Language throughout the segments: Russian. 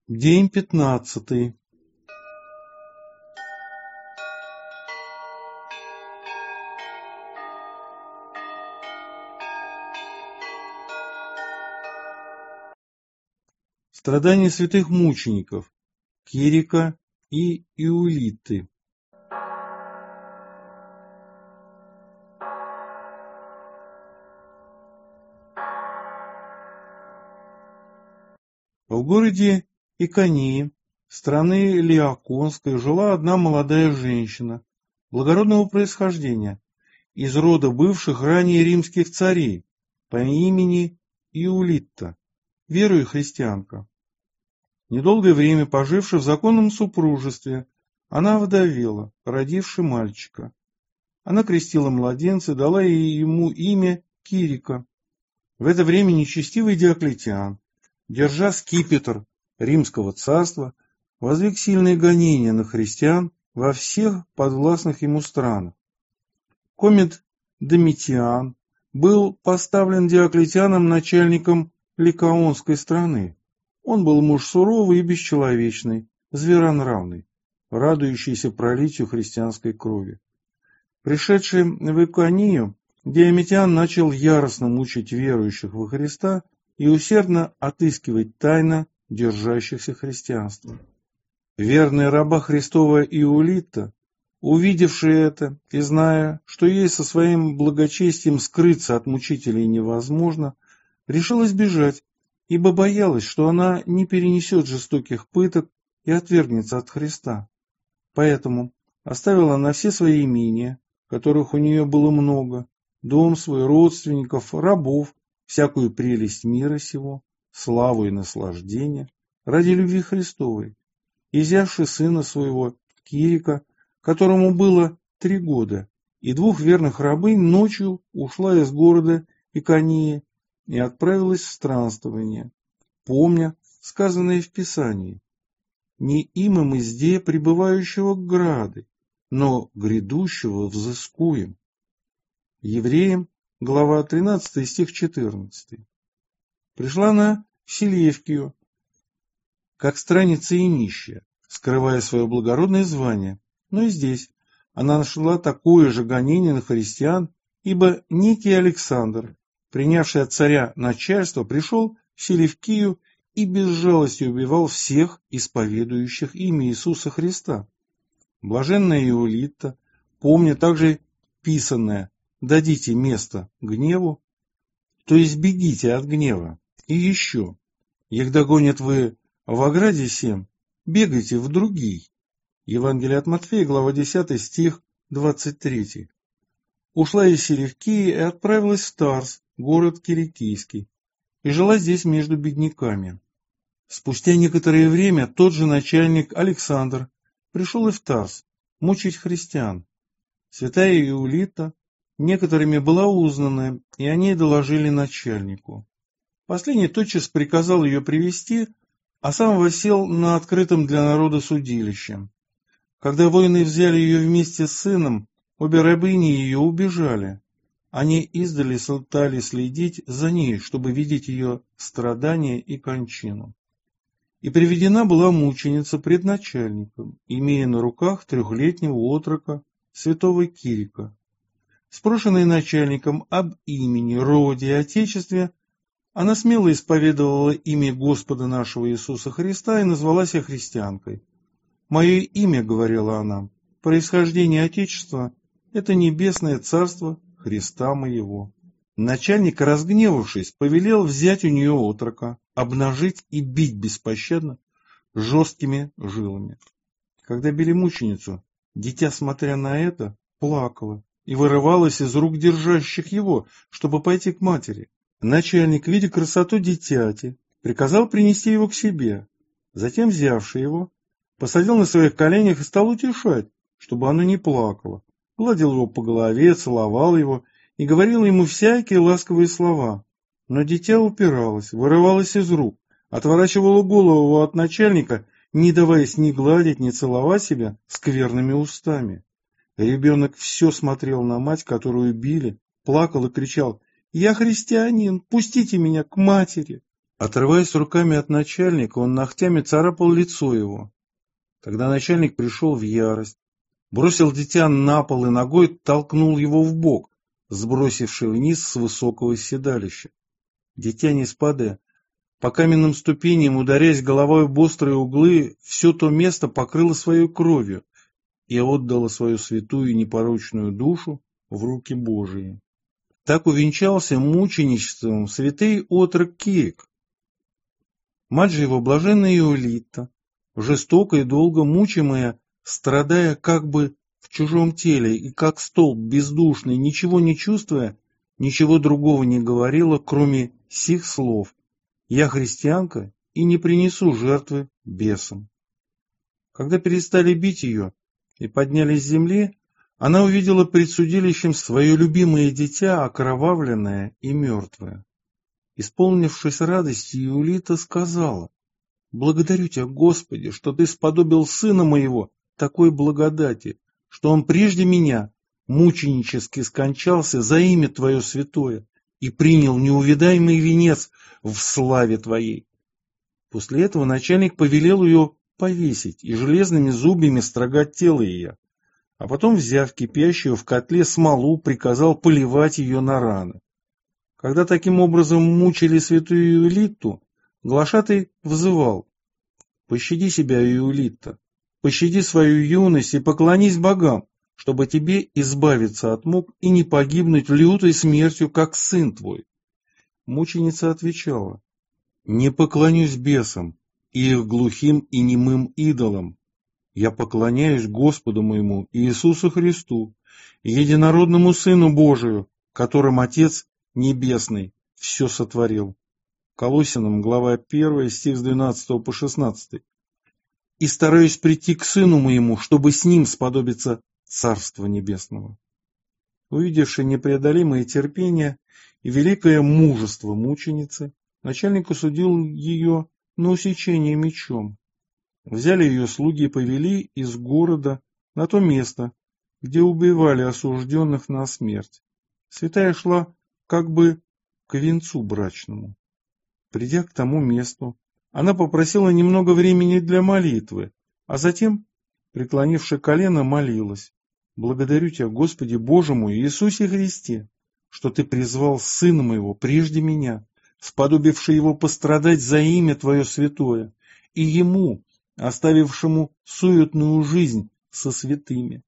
День 15. Страдания святых мучеников Кирика и Иулиты. В городе Иконии, страны Лиаконской, жила одна молодая женщина благородного происхождения, из рода бывших ранее римских царей, по имени Иулита, верующая христианка. Недолгое время поживши в законном супружестве, она вдовела, родивши мальчика. Она крестила младенца и дала ему имя Кирика. В это время нечестивый Диоклетиан, держа скипетр Римского царства, возвел сильные гонения на христиан во всех подвластных ему странах. Комит Домитиан был поставлен Диоклетианом начальником Ликаонской страны. Он был муж суровый и бесчеловечный, зверонравный, радующийся пролитию христианской крови. Пришедший в Иконию, Диомитиан начал яростно мучить верующих во Христа и усердно отыскивать тайно держащихся христианства. Верная раба Христова Иулита, увидевшая это и зная, что ей со своим благочестием скрыться от мучителей невозможно, решила сбежать, ибо боялась, что она не перенесет жестоких пыток и отвергнется от Христа. Поэтому оставила она все свои имения, которых у нее было много, дом свой, родственников, рабов, всякую прелесть мира сего, славу и наслаждение, ради любви Христовой, и взявши сына своего, Кирика, которому было 3 года, и 2 верных рабынь, ночью ушла из города Иконии и отправилась в странствование, помня сказанное в Писании: «Не имя мы здесь пребывающего грады, но грядущего взыскуем». Евреям, глава 13, стих 14. Пришла она в Селевкию, как странница и нищая, скрывая свое благородное звание, но и здесь она нашла такое же гонение на христиан, ибо некий Александр, принявший от царя начальство, пришел в Селевкию и без жалости убивал всех исповедующих имя Иисуса Христа. Блаженная Иулита, помня также писанное «дадите место гневу», то есть бегите от гнева, и еще, егда гонят вы в ограде сем, бегайте в другий. Евангелие от Матфея, глава 10, стих 23. Ушла из Селевкии и отправилась в Тарс, город Киликийский, и жила здесь между бедняками. Спустя некоторое время тот же начальник Александр пришел и в Тарс мучить христиан. Святая Иулита некоторыми была узнана, и о ней доложили начальнику. Последний тотчас приказал ее привести, а сам воссел на открытом для народа судилище. Когда воины взяли ее вместе с сыном, обе рабыни ее убежали. Они издали стали следить за ней, чтобы видеть ее страдания и кончину. И приведена была мученица пред начальником, имея на руках 3-летнего отрока святого Кирика. Спрошенная начальником об имени, роде и отечестве, она смело исповедовала имя Господа нашего Иисуса Христа и назвалась христианкой. «Мое имя, — говорила она, — происхождение Отечества — это небесное царство Христа моего». Начальник, разгневавшись, повелел взять у нее отрока, обнажить и бить беспощадно жесткими жилами. Когда били мученицу, дитя, смотря на это, плакало и вырывалось из рук держащих его, чтобы пойти к матери. Начальник, видя красоту дитяти, приказал принести его к себе. Затем, взявши его, посадил на своих коленях и стал утешать, чтобы оно не плакало. Гладил его по голове, целовал его и говорил ему всякие ласковые слова. Но дитя упиралось, вырывалось из рук, отворачивало голову от начальника, не даваясь ни гладить, ни целовать себя скверными устами. Ребенок все смотрел на мать, которую били, плакал и кричал: «Я христианин, пустите меня к матери!» Отрываясь руками от начальника, он ногтями царапал лицо его. Тогда начальник пришел в ярость, бросил дитя на пол и ногой толкнул его в бок, сбросивший вниз с высокого седалища. Дитя, не спадая, по каменным ступеням, ударяясь головой об острые углы, все то место покрыло своей кровью и отдало свою святую и непорочную душу в руки Божии. Так увенчался мученичеством святый отрок Кирик. Мать же его, блаженная Иолита, жестоко и долго мучимая, страдая как бы в чужом теле и как столб бездушный, ничего не чувствуя, ничего другого не говорила, кроме сих слов: «Я христианка и не принесу жертвы бесам». Когда перестали бить ее и поднялись с земли, она увидела пред судилищем свое любимое дитя, окровавленное и мертвое. Исполнившись радости, Иолита сказала: «Благодарю тебя, Господи, что ты сподобил сына моего такой благодати, что он прежде меня мученически скончался за имя Твое святое и принял неувидаемый венец в славе Твоей». После этого начальник повелел ее повесить и железными зубьями строгать тело ее, а потом, взяв кипящую в котле смолу, приказал поливать ее на раны. Когда таким образом мучили святую Иолитту, глашатай взывал: «Пощади себя, Иолитта, пощади свою юность и поклонись богам, чтобы тебе избавиться от мук и не погибнуть лютой смертью, как сын твой». Мученица отвечала: «Не поклонюсь бесам и их глухим и немым идолам. Я поклоняюсь Господу моему Иисусу Христу, единородному Сыну Божию, которым Отец Небесный все сотворил». Колоссянам, глава 1, стих с 12 по 16. «И стараюсь прийти к Сыну моему, чтобы с Ним сподобиться Царства Небесного». Увидевши непреодолимое терпение и великое мужество мученицы, начальник осудил ее на усечение мечом. Взяли ее слуги и повели из города на то место, где убивали осужденных на смерть. Святая шла как бы к венцу брачному. Придя к тому месту, она попросила немного времени для молитвы, а затем, преклонивши колено, молилась: «Благодарю Тебя, Господи Боже мой, Иисусе Христе, что Ты призвал Сына Моего прежде меня, сподобивший Его пострадать за имя Твое святое, и Ему, оставившему суетную жизнь со святыми.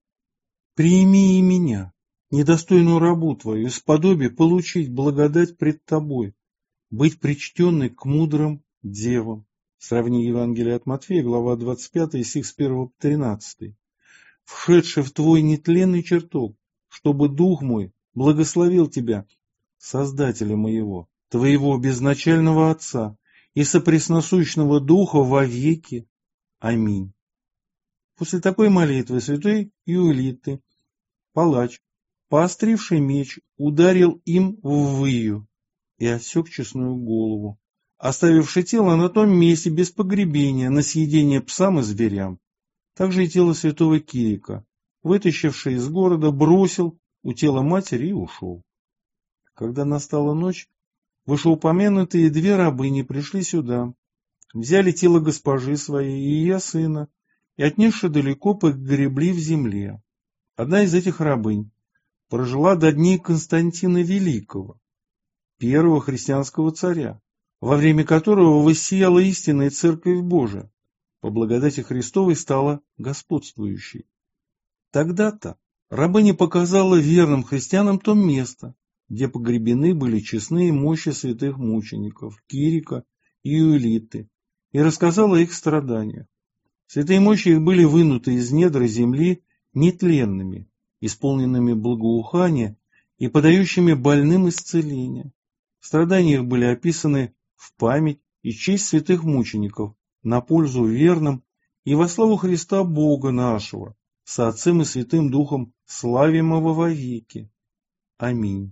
Прими и меня, недостойную рабу Твою, сподоби получить благодать пред Тобой, быть причтенной к мудрым девам». Сравни Евангелие от Матфея, глава 25, стих с 1 по 13. «Вшедший в Твой нетленный чертог, чтобы Дух мой благословил Тебя, Создателя моего, Твоего безначального Отца и сопресносущного Духа во веки. Аминь». После такой молитвы святой Иолитты палач, поостривший меч, ударил им в выю и отсек честную голову, оставивший тело на том месте без погребения на съедение псам и зверям. Также и тело святого Кирика, вытащивший из города, бросил у тела матери и ушел. Когда настала ночь, вышеупомянутые две рабыни пришли сюда, взяли тело госпожи своей и ее сына, и, отнесши далеко, погребли в земле. Одна из этих рабынь прожила до дней Константина Великого, первого христианского царя, во время которого воссияла истинная Церковь Божия, по благодати Христовой стала господствующей. Тогда-то рабыня показала верным христианам то место, где погребены были честные мощи святых мучеников Кирика и Иолитты, и рассказала о их страданиях. Святые мощи их были вынуты из недр земли нетленными, исполненными благоухания и подающими больным исцеление. Страдания их были описаны в память и честь святых мучеников, на пользу верным и во славу Христа Бога нашего, со Отцем и Святым Духом, славимого вовеки. Аминь.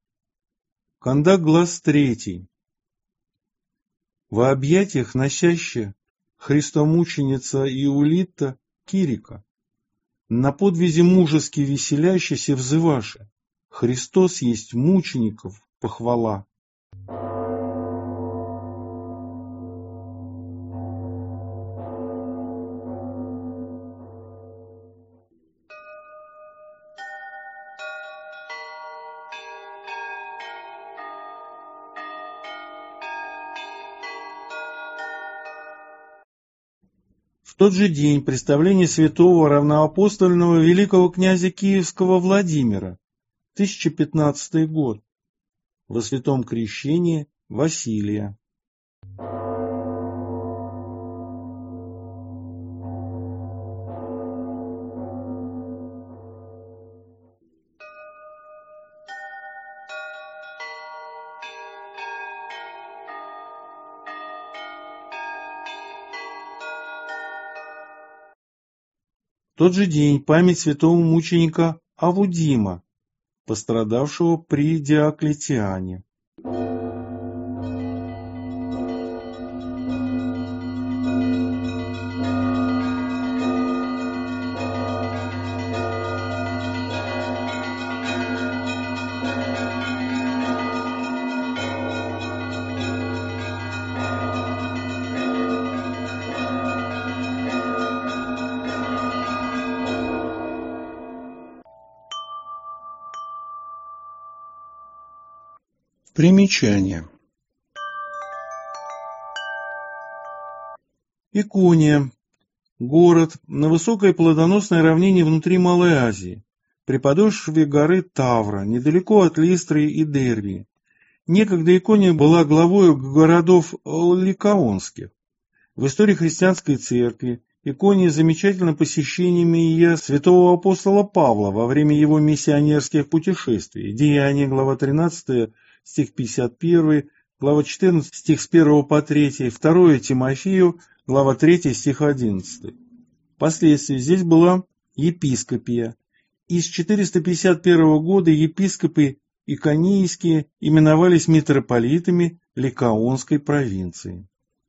Кондак, глаз 3. Во объятиях носящая христомученица Иолитта Кирика, на подвизе мужески веселящейся взываши: — Христос есть мучеников похвала. тот же день представление святого равноапостольного великого князя Киевского Владимира, 1015 год, во святом крещении Василия. В тот же день память святого мученика Авудима, пострадавшего при Диоклетиане. Примечание. Икония. Город на высокой плодоносной равнине внутри Малой Азии, при подошве горы Тавра, недалеко от Листры и Дервии. Некогда Икония была главой городов ликаонских. В истории христианской церкви Икония замечательно посещениями святого апостола Павла во время его миссионерских путешествий. Деяния, глава 13, стих 51, глава 14, стих с 1 по 3, 2 Тимофею, глава 3, стих 11. Впоследствии здесь была епископия. И с 451 года епископы иконийские именовались митрополитами Ликаонской провинции.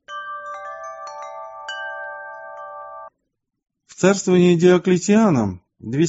В царствовании Диоклетиана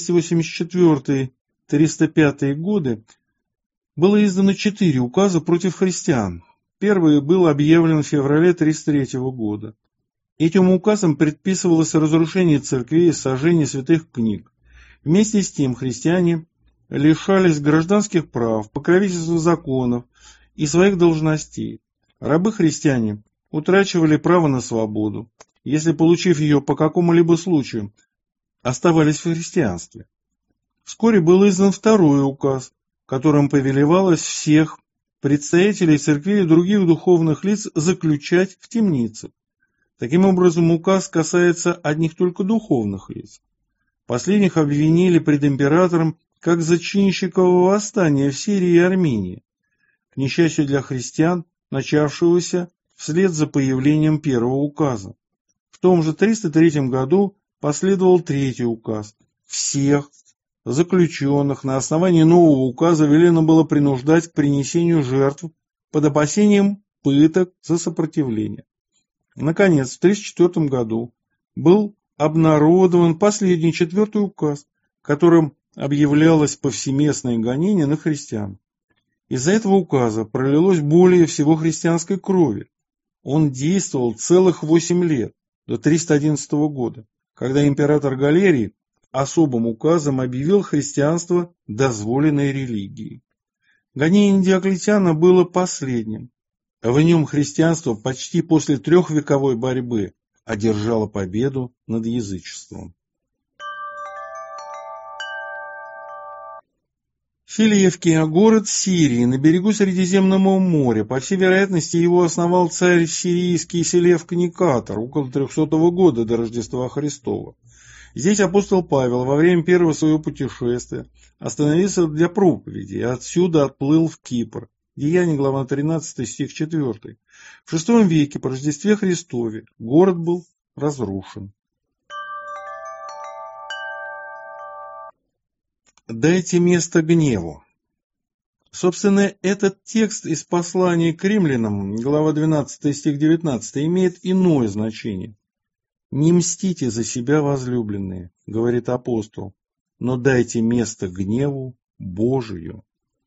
284-305 годы было издано 4 указа против христиан. Первый был объявлен в феврале 303 года. Этим указом предписывалось разрушение церквей и сожжение святых книг. Вместе с тем христиане лишались гражданских прав, покровительства законов и своих должностей. Рабы-христиане утрачивали право на свободу, если, получив ее по какому-либо случаю, оставались в христианстве. Вскоре был издан второй указ, которым повелевалось всех предстоятелей церквей и других духовных лиц заключать в темницах. Таким образом, указ касается одних только духовных лиц. Последних обвинили пред императором как зачинщиков восстания в Сирии и Армении, к несчастью для христиан, начавшегося вслед за появлением первого указа. В том же 303 году последовал третий указ. Всех заключенных на основании нового указа велено было принуждать к принесению жертв под опасением пыток за сопротивление. Наконец, в 304 году был обнародован последний 4-й указ, которым объявлялось повсеместное гонение на христиан. Из-за этого указа пролилось более всего христианской крови. Он действовал целых 8 лет, до 311 года, когда император Галерий особым указом объявил христианство дозволенной религией. Гонение Диоклетиана было последним. В нем христианство почти после 3-вековой борьбы одержало победу над язычеством. Филевкия, город Сирии, на берегу Средиземного моря. По всей вероятности, его основал царь сирийский Селевк Никатор около 300 года до Рождества Христова. Здесь апостол Павел во время первого своего путешествия остановился для проповеди и отсюда отплыл в Кипр. Деяния, глава 13, стих 4. В VI веке по Рождестве Христове город был разрушен. Дайте место гневу. Собственно, этот текст из послания к римлянам, глава 12, стих 19, имеет иное значение. «Не мстите за себя, возлюбленные, — говорит апостол, — но дайте место гневу Божию».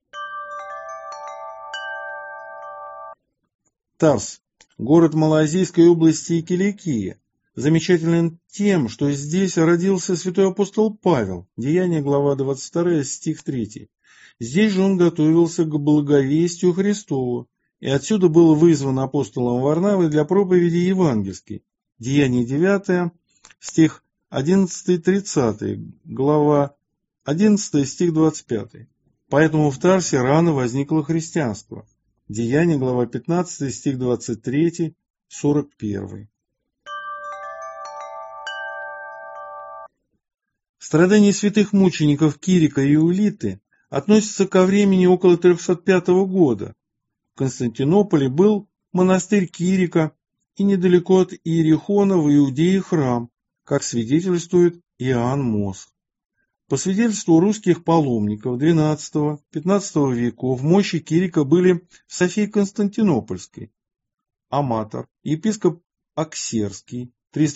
Тарс, город Малоазийской области и Киликии, замечателен тем, что здесь родился святой апостол Павел, Деяния, глава 22, стих 3. Здесь же он готовился к благовестию Христову, и отсюда был вызван апостолом Варнавой для проповеди евангельской. Деяния 9, стих 11-30, глава 11, стих 25. Поэтому в Тарсе рано возникло христианство. Деяния, глава 15, стих 23, 41. Страдания святых мучеников Кирика и Иулиты относятся ко времени около 305 года. В Константинополе был монастырь Кирика и недалеко от Иерихона в Иудее храм, как свидетельствует Иоанн Мосх. По свидетельству русских паломников XII-XV веков, мощи Кирика были в Софии Константинопольской. Аматор, епископ Аксерский,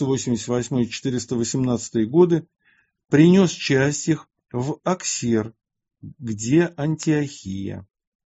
388-418 годы, принес часть их в Аксер, где Антиохия.